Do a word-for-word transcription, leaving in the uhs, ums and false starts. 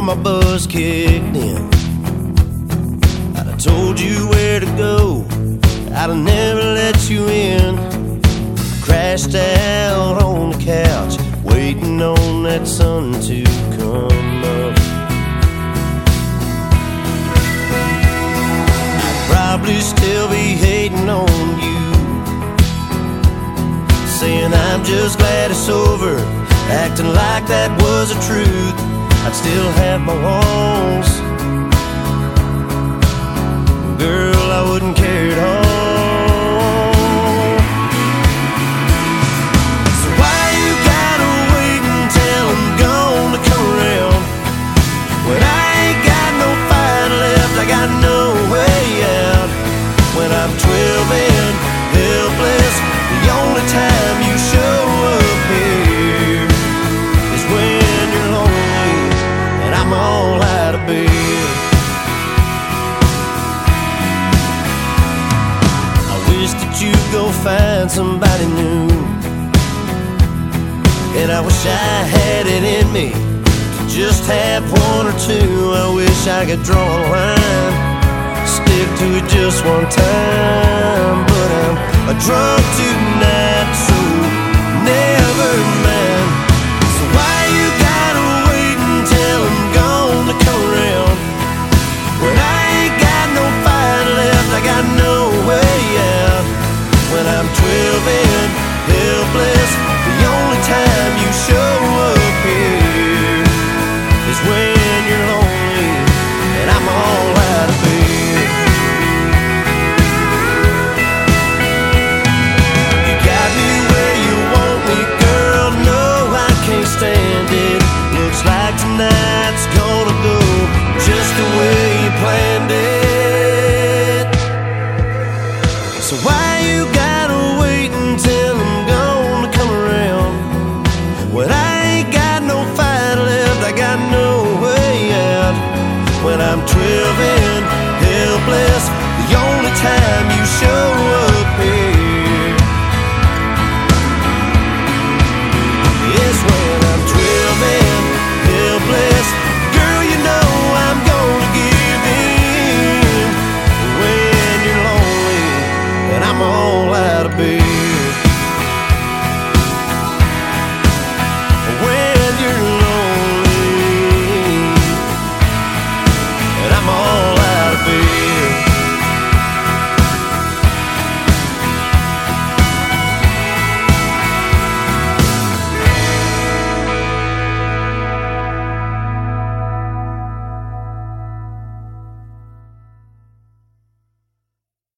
my buzz kicked in. I'd have told you where to go, I'd have never let you in. Crashed out on the couch, waiting on that sun to come up. I'd probably still be hating on you, saying I'm just glad it's over, acting like that was the truth. I'd still have my walls, girl, I wouldn't care at all. So why you gotta wait until I'm gone to come around, when I ain't got no fight left, I got no way out. When I'm twelve and helpless, the only time you show up here is when you're lonely and I'm all out of bed. I wish that you'd go find somebody new, and I wish I had it in me to just have one or two. I wish I could draw a line, stick to it just one time, but I'm a drunk tonight, so never mind. So why you gotta wait until I'm gone to come around, when I ain't got no fight left, I got no way out. When I'm twelve and helpless, the only time you show up here is when you're lonely and I'm all out of bed. You got me where you want me, girl, no, I can't stand it. Looks like tonight's gonna go just the way you planned it. So why you gotta wait until I'm gone to come around, when I ain't got no fight left, I got no way out. When I'm twelve and helpless,